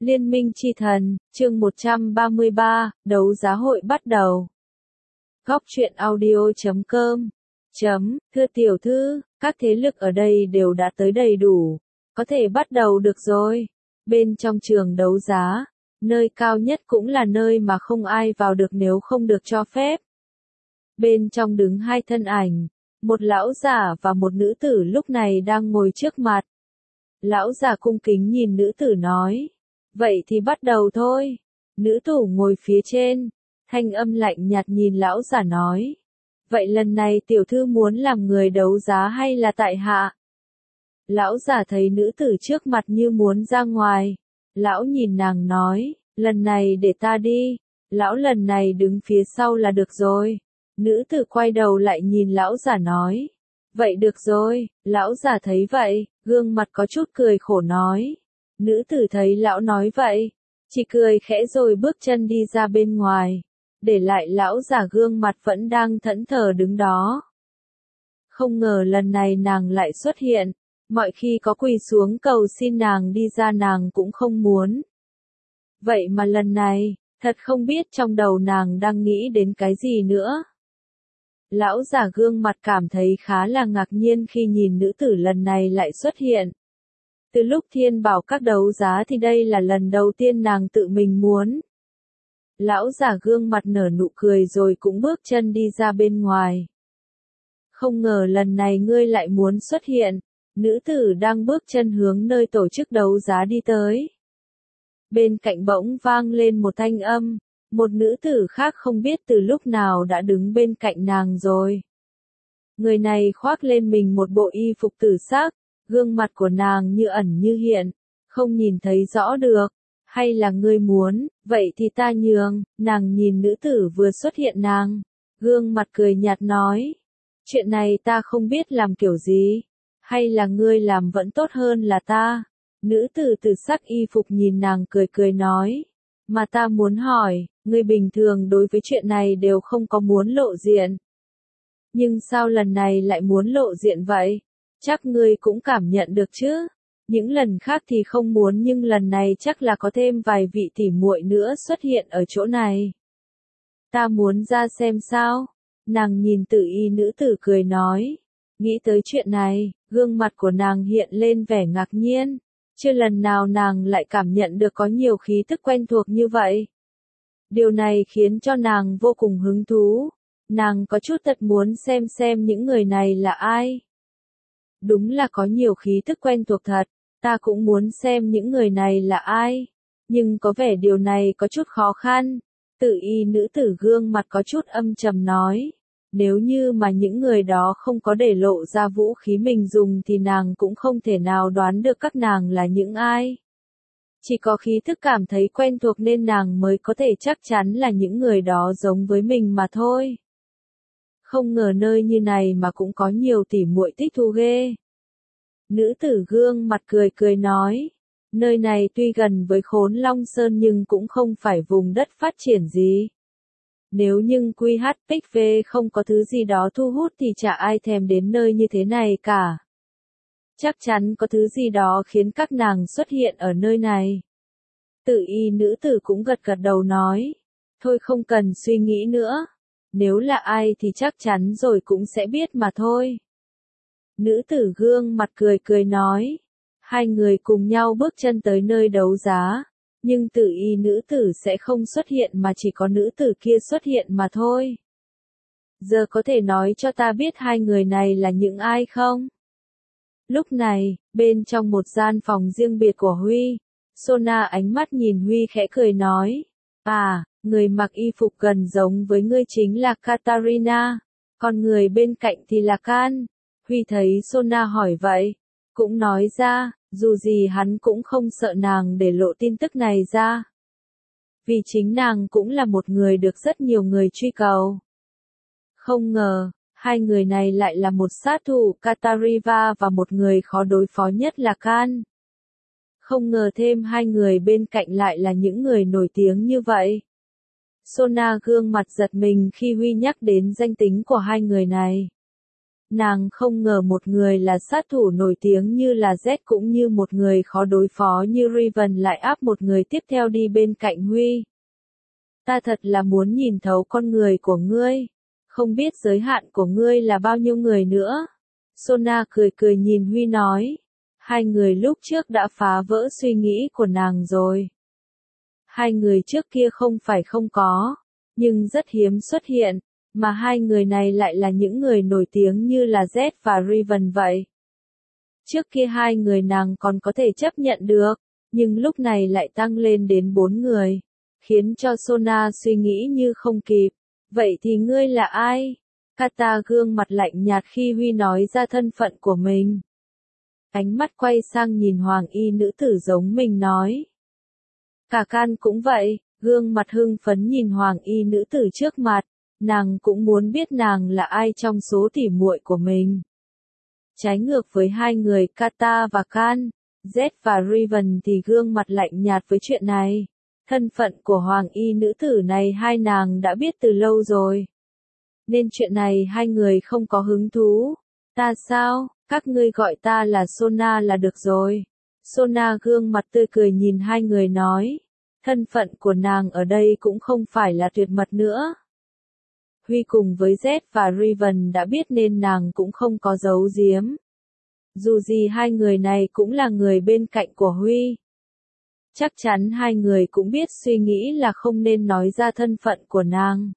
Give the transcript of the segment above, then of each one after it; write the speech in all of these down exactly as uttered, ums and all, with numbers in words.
Liên minh chi thần, chương một trăm ba mươi ba, đấu giá hội bắt đầu. Góc truyện audio chấm com chấm, thưa tiểu thư, các thế lực ở đây đều đã tới đầy đủ, có thể bắt đầu được rồi. Bên trong trường đấu giá, nơi cao nhất cũng là nơi mà không ai vào được nếu không được cho phép. Bên trong đứng hai thân ảnh, một lão giả và một nữ tử lúc này đang ngồi trước mặt. Lão giả cung kính nhìn nữ tử nói, vậy thì bắt đầu thôi. Nữ tử ngồi phía trên, thanh âm lạnh nhạt nhìn lão giả nói, vậy lần này tiểu thư muốn làm người đấu giá hay là tại hạ? Lão giả thấy nữ tử trước mặt như muốn ra ngoài. Lão nhìn nàng nói, lần này để ta đi. Lão lần này đứng phía sau là được rồi. Nữ tử quay đầu lại nhìn lão giả nói, vậy được rồi. Lão giả thấy vậy, gương mặt có chút cười khổ nói. Nữ tử thấy lão nói vậy, chỉ cười khẽ rồi bước chân đi ra bên ngoài, để lại lão giả gương mặt vẫn đang thẫn thờ đứng đó. Không ngờ lần này nàng lại xuất hiện, mọi khi có quỳ xuống cầu xin nàng đi ra nàng cũng không muốn. Vậy mà lần này, thật không biết trong đầu nàng đang nghĩ đến cái gì nữa. Lão giả gương mặt cảm thấy khá là ngạc nhiên khi nhìn nữ tử lần này lại xuất hiện. Từ lúc thiên bảo các đấu giá thì đây là lần đầu tiên nàng tự mình muốn. Lão giả gương mặt nở nụ cười rồi cũng bước chân đi ra bên ngoài. Không ngờ lần này ngươi lại muốn xuất hiện. Nữ tử đang bước chân hướng nơi tổ chức đấu giá đi tới. Bên cạnh bỗng vang lên một thanh âm, một nữ tử khác không biết từ lúc nào đã đứng bên cạnh nàng rồi. Người này khoác lên mình một bộ y phục tử sắc, gương mặt của nàng như ẩn như hiện, không nhìn thấy rõ được. Hay là ngươi muốn, vậy thì ta nhường. Nàng nhìn nữ tử vừa xuất hiện nàng, gương mặt cười nhạt nói, chuyện này ta không biết làm kiểu gì. Hay là ngươi làm vẫn tốt hơn là ta? Nữ tử tử sắc y phục nhìn nàng cười cười nói, mà ta muốn hỏi, ngươi bình thường đối với chuyện này đều không có muốn lộ diện. Nhưng sao lần này lại muốn lộ diện vậy? Chắc ngươi cũng cảm nhận được chứ? Những lần khác thì không muốn nhưng lần này chắc là có thêm vài vị tỉ muội nữa xuất hiện ở chỗ này. Ta muốn ra xem sao? Nàng nhìn Tử Y nữ tử cười nói. Nghĩ tới chuyện này, gương mặt của nàng hiện lên vẻ ngạc nhiên. Chưa lần nào nàng lại cảm nhận được có nhiều khí tức quen thuộc như vậy. Điều này khiến cho nàng vô cùng hứng thú. Nàng có chút thật muốn xem xem những người này là ai. Đúng là có nhiều khí tức quen thuộc thật, ta cũng muốn xem những người này là ai. Nhưng có vẻ điều này có chút khó khăn. Tử Y nữ tử gương mặt có chút âm trầm nói. Nếu như mà những người đó không có để lộ ra vũ khí mình dùng thì nàng cũng không thể nào đoán được các nàng là những ai. Chỉ có khí thức cảm thấy quen thuộc nên nàng mới có thể chắc chắn là những người đó giống với mình mà thôi. Không ngờ nơi như này mà cũng có nhiều tỉ muội tích thu ghê. Nữ tử gương mặt cười cười nói, nơi này tuy gần với Khốn Long Sơn nhưng cũng không phải vùng đất phát triển gì. Nếu nhưng quy hát pích vê không có thứ gì đó thu hút thì chả ai thèm đến nơi như thế này cả. Chắc chắn có thứ gì đó khiến các nàng xuất hiện ở nơi này. Tử Y nữ tử cũng gật gật đầu nói, thôi không cần suy nghĩ nữa. Nếu là ai thì chắc chắn rồi cũng sẽ biết mà thôi. Nữ tử gương mặt cười cười nói. Hai người cùng nhau bước chân tới nơi đấu giá. Nhưng Tử Y nữ tử sẽ không xuất hiện mà chỉ có nữ tử kia xuất hiện mà thôi. Giờ có thể nói cho ta biết hai người này là những ai không? Lúc này, bên trong một gian phòng riêng biệt của Huy, Sona ánh mắt nhìn Huy khẽ cười nói. À, người mặc y phục gần giống với ngươi chính là Katarina, còn người bên cạnh thì là Can. Huy thấy Sona hỏi vậy, cũng nói ra. Dù gì hắn cũng không sợ nàng để lộ tin tức này ra. Vì chính nàng cũng là một người được rất nhiều người truy cầu. Không ngờ, hai người này lại là một sát thủ Katariva và một người khó đối phó nhất là Can. Không ngờ thêm hai người bên cạnh lại là những người nổi tiếng như vậy. Sona gương mặt giật mình khi Huy nhắc đến danh tính của hai người này. Nàng không ngờ một người là sát thủ nổi tiếng như là Z cũng như một người khó đối phó như Riven lại áp một người tiếp theo đi bên cạnh Huy. Ta thật là muốn nhìn thấu con người của ngươi. Không biết giới hạn của ngươi là bao nhiêu người nữa. Sona cười cười nhìn Huy nói. Hai người lúc trước đã phá vỡ suy nghĩ của nàng rồi. Hai người trước kia không phải không có, nhưng rất hiếm xuất hiện, mà hai người này lại là những người nổi tiếng như là Z và Riven vậy. Trước kia hai người nàng còn có thể chấp nhận được, nhưng lúc này lại tăng lên đến bốn người, khiến cho Sona suy nghĩ như không kịp. Vậy thì ngươi là ai? Kata gương mặt lạnh nhạt khi Huy nói ra thân phận của mình. Ánh mắt quay sang nhìn hoàng y nữ tử giống mình nói. Cả Can cũng vậy, gương mặt hưng phấn nhìn hoàng y nữ tử trước mặt, nàng cũng muốn biết nàng là ai trong số tỉ muội của mình. Trái ngược với hai người Kata và Can, Z và Riven thì gương mặt lạnh nhạt với chuyện này. Thân phận của hoàng y nữ tử này hai nàng đã biết từ lâu rồi. Nên chuyện này hai người không có hứng thú. Ta sao, các ngươi gọi ta là Sona là được rồi. Sona gương mặt tươi cười nhìn hai người nói. Thân phận của nàng ở đây cũng không phải là tuyệt mật nữa. Huy cùng với Z và Riven đã biết nên nàng cũng không có giấu giếm. Dù gì hai người này cũng là người bên cạnh của Huy. Chắc chắn hai người cũng biết suy nghĩ là không nên nói ra thân phận của nàng.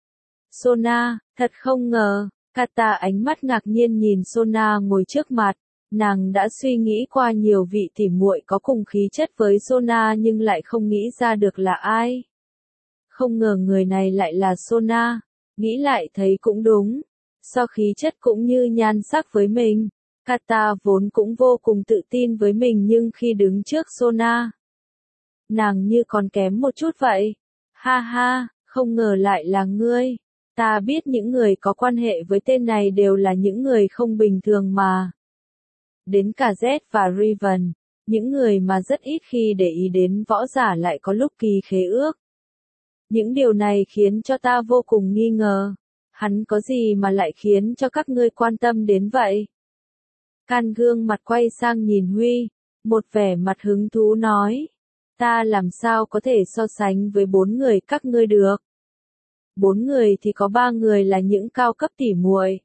Sona, thật không ngờ, Kata ánh mắt ngạc nhiên nhìn Sona ngồi trước mặt, nàng đã suy nghĩ qua nhiều vị tỉ muội có cùng khí chất với Sona nhưng lại không nghĩ ra được là ai. Không ngờ người này lại là Sona, nghĩ lại thấy cũng đúng, so khí chất cũng như nhan sắc với mình, Kata vốn cũng vô cùng tự tin với mình nhưng khi đứng trước Sona, nàng như còn kém một chút vậy. Ha ha, không ngờ lại là ngươi. Ta biết những người có quan hệ với tên này đều là những người không bình thường mà. Đến cả Z và Riven, những người mà rất ít khi để ý đến võ giả lại có lúc ký khế ước. Những điều này khiến cho ta vô cùng nghi ngờ. Hắn có gì mà lại khiến cho các ngươi quan tâm đến vậy? Can gương mặt quay sang nhìn Huy, một vẻ mặt hứng thú nói. Ta làm sao có thể so sánh với bốn người các ngươi được? Bốn người thì có ba người là những cao cấp tỉ muội.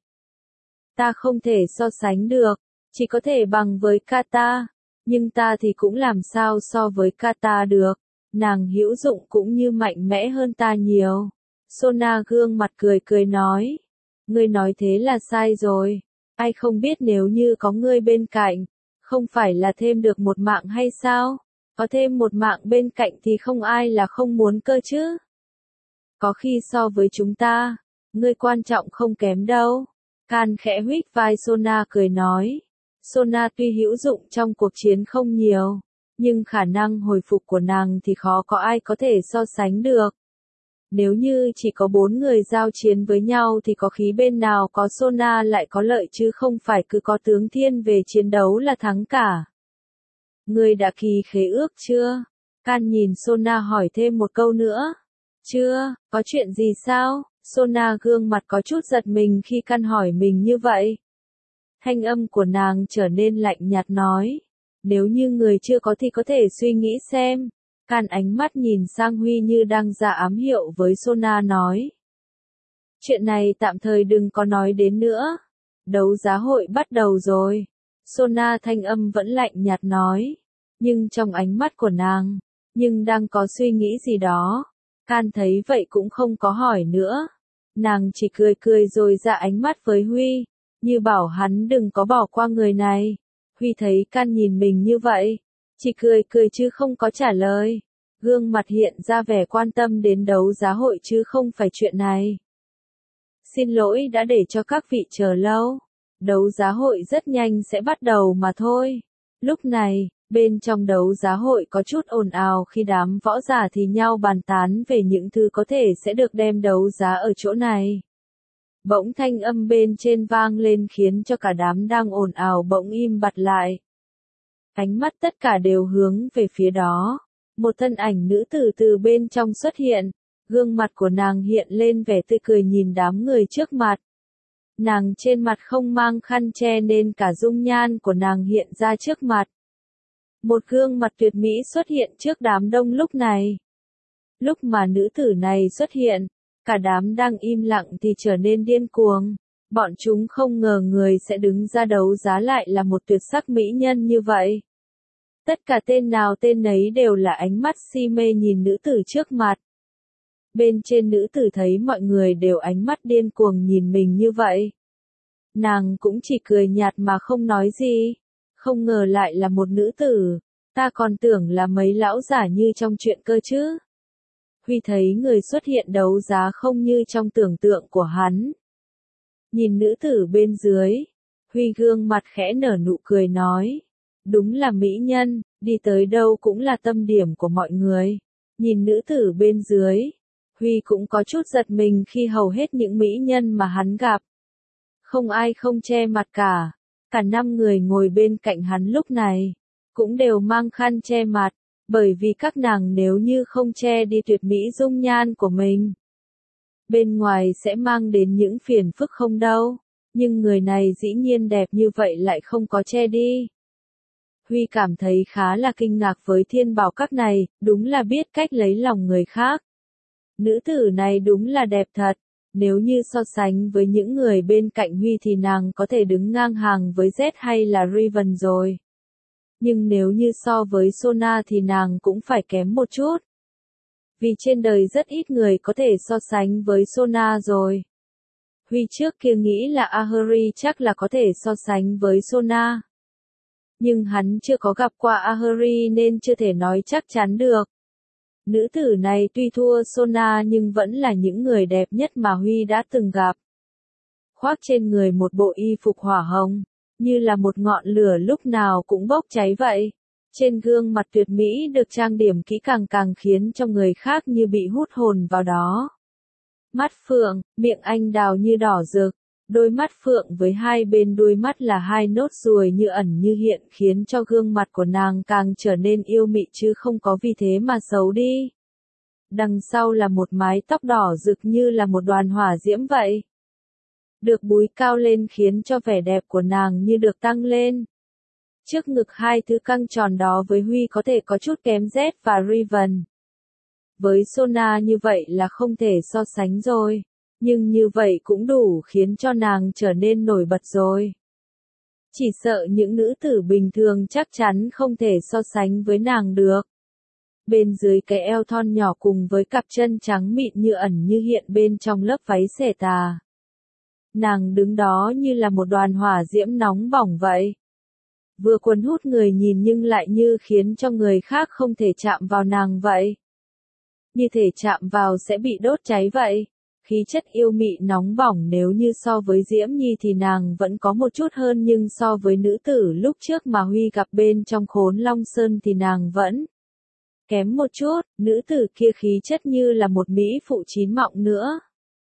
Ta không thể so sánh được, chỉ có thể bằng với Kata, nhưng ta thì cũng làm sao so với Kata được, nàng hữu dụng cũng như mạnh mẽ hơn ta nhiều. Sona gương mặt cười cười nói, ngươi nói thế là sai rồi, ai không biết nếu như có ngươi bên cạnh, không phải là thêm được một mạng hay sao? Có thêm một mạng bên cạnh thì không ai là không muốn cơ chứ. Có khi so với chúng ta, ngươi quan trọng không kém đâu. Can khẽ huých vai Sona cười nói. Sona tuy hữu dụng trong cuộc chiến không nhiều, nhưng khả năng hồi phục của nàng thì khó có ai có thể so sánh được. Nếu như chỉ có bốn người giao chiến với nhau thì có khí bên nào có Sona lại có lợi chứ không phải cứ có tướng thiên về chiến đấu là thắng cả. Ngươi đã ký khế ước chưa? Can nhìn Sona hỏi thêm một câu nữa. Chưa, có chuyện gì sao? Sona gương mặt có chút giật mình khi Can hỏi mình như vậy. Thanh âm của nàng trở nên lạnh nhạt nói. Nếu như người chưa có thì có thể suy nghĩ xem. Can ánh mắt nhìn sang Huy như đang ra ám hiệu với Sona nói. Chuyện này tạm thời đừng có nói đến nữa. Đấu giá hội bắt đầu rồi. Sona thanh âm vẫn lạnh nhạt nói. Nhưng trong ánh mắt của nàng, nhưng đang có suy nghĩ gì đó. Can thấy vậy cũng không có hỏi nữa. Nàng chỉ cười cười rồi ra ánh mắt với Huy, như bảo hắn đừng có bỏ qua người này. Huy thấy Can nhìn mình như vậy, chỉ cười cười chứ không có trả lời. Gương mặt hiện ra vẻ quan tâm đến đấu giá hội chứ không phải chuyện này. Xin lỗi đã để cho các vị chờ lâu. Đấu giá hội rất nhanh sẽ bắt đầu mà thôi. Lúc này, bên trong đấu giá hội có chút ồn ào khi đám võ giả thì nhau bàn tán về những thứ có thể sẽ được đem đấu giá ở chỗ này. Bỗng thanh âm bên trên vang lên khiến cho cả đám đang ồn ào bỗng im bặt lại. Ánh mắt tất cả đều hướng về phía đó. Một thân ảnh nữ tử từ bên trong xuất hiện, gương mặt của nàng hiện lên vẻ tươi cười nhìn đám người trước mặt. Nàng trên mặt không mang khăn che nên cả dung nhan của nàng hiện ra trước mặt. Một gương mặt tuyệt mỹ xuất hiện trước đám đông lúc này. Lúc mà nữ tử này xuất hiện, cả đám đang im lặng thì trở nên điên cuồng. Bọn chúng không ngờ người sẽ đứng ra đấu giá lại là một tuyệt sắc mỹ nhân như vậy. Tất cả tên nào tên nấy đều là ánh mắt si mê nhìn nữ tử trước mặt. Bên trên nữ tử thấy mọi người đều ánh mắt điên cuồng nhìn mình như vậy. Nàng cũng chỉ cười nhạt mà không nói gì. Không ngờ lại là một nữ tử. Ta còn tưởng là mấy lão giả như trong chuyện cơ chứ. Huy thấy người xuất hiện đấu giá không như trong tưởng tượng của hắn. Nhìn nữ tử bên dưới. Huy gương mặt khẽ nở nụ cười nói. Đúng là mỹ nhân, đi tới đâu cũng là tâm điểm của mọi người. Nhìn nữ tử bên dưới. Huy cũng có chút giật mình khi hầu hết những mỹ nhân mà hắn gặp. Không ai không che mặt cả. Cả năm người ngồi bên cạnh hắn lúc này. Cũng đều mang khăn che mặt. Bởi vì các nàng nếu như không che đi tuyệt mỹ dung nhan của mình. Bên ngoài sẽ mang đến những phiền phức không đâu. Nhưng người này dĩ nhiên đẹp như vậy lại không có che đi. Huy cảm thấy khá là kinh ngạc với thiên bảo các này, đúng là biết cách lấy lòng người khác. Nữ tử này đúng là đẹp thật. Nếu như so sánh với những người bên cạnh Huy thì nàng có thể đứng ngang hàng với Z hay là Riven rồi. Nhưng nếu như so với Sona thì nàng cũng phải kém một chút. Vì trên đời rất ít người có thể so sánh với Sona rồi. Huy trước kia nghĩ là Ahuri chắc là có thể so sánh với Sona. Nhưng hắn chưa có gặp qua Ahuri nên chưa thể nói chắc chắn được. Nữ tử này tuy thua Sona nhưng vẫn là những người đẹp nhất mà Huy đã từng gặp. Khoác trên người một bộ y phục hỏa hồng, như là một ngọn lửa lúc nào cũng bốc cháy vậy. Trên gương mặt tuyệt mỹ được trang điểm kỹ càng càng khiến cho người khác như bị hút hồn vào đó. Mắt phượng, miệng anh đào như đỏ rực, đôi mắt phượng với hai bên đuôi mắt là hai nốt ruồi như ẩn như hiện khiến cho gương mặt của nàng càng trở nên yêu mị chứ không có vì thế mà xấu đi. Đằng sau là một mái tóc đỏ rực như là một đoàn hỏa diễm vậy. Được búi cao lên khiến cho vẻ đẹp của nàng như được tăng lên. Trước ngực hai thứ căng tròn đó với Huy có thể có chút kém Z và Riven. Với Sona như vậy là không thể so sánh rồi. Nhưng như vậy cũng đủ khiến cho nàng trở nên nổi bật rồi. Chỉ sợ những nữ tử bình thường chắc chắn không thể so sánh với nàng được. Bên dưới cái eo thon nhỏ cùng với cặp chân trắng mịn như ẩn như hiện bên trong lớp váy xẻ tà. Nàng đứng đó như là một đoàn hỏa diễm nóng bỏng vậy. Vừa cuốn hút người nhìn nhưng lại như khiến cho người khác không thể chạm vào nàng vậy. Như thể chạm vào sẽ bị đốt cháy vậy. Khí chất yêu mị nóng bỏng nếu như so với Diễm Nhi thì nàng vẫn có một chút hơn nhưng so với nữ tử lúc trước mà Huy gặp bên trong Khốn Long Sơn thì nàng vẫn kém một chút, nữ tử kia khí chất như là một mỹ phụ chín mọng nữa.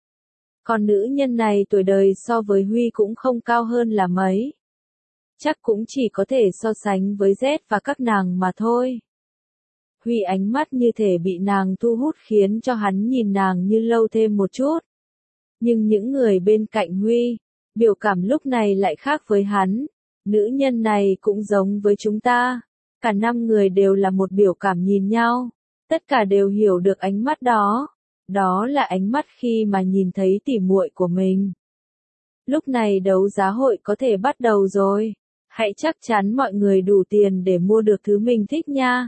Còn nữ nhân này tuổi đời so với Huy cũng không cao hơn là mấy. Chắc cũng chỉ có thể so sánh với Z và các nàng mà thôi. Huy ánh mắt như thể bị nàng thu hút khiến cho hắn nhìn nàng như lâu thêm một chút. Nhưng những người bên cạnh Huy, biểu cảm lúc này lại khác với hắn. Nữ nhân này cũng giống với chúng ta. Cả năm người đều là một biểu cảm nhìn nhau. Tất cả đều hiểu được ánh mắt đó. Đó là ánh mắt khi mà nhìn thấy tỉ muội của mình. Lúc này đấu giá hội có thể bắt đầu rồi. Hãy chắc chắn mọi người đủ tiền để mua được thứ mình thích nha.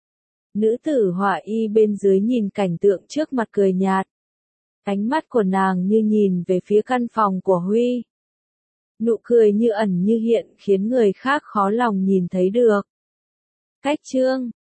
Nữ tử họa y bên dưới nhìn cảnh tượng trước mặt cười nhạt. Ánh mắt của nàng như nhìn về phía căn phòng của Huy. Nụ cười như ẩn như hiện khiến người khác khó lòng nhìn thấy được. Cách chương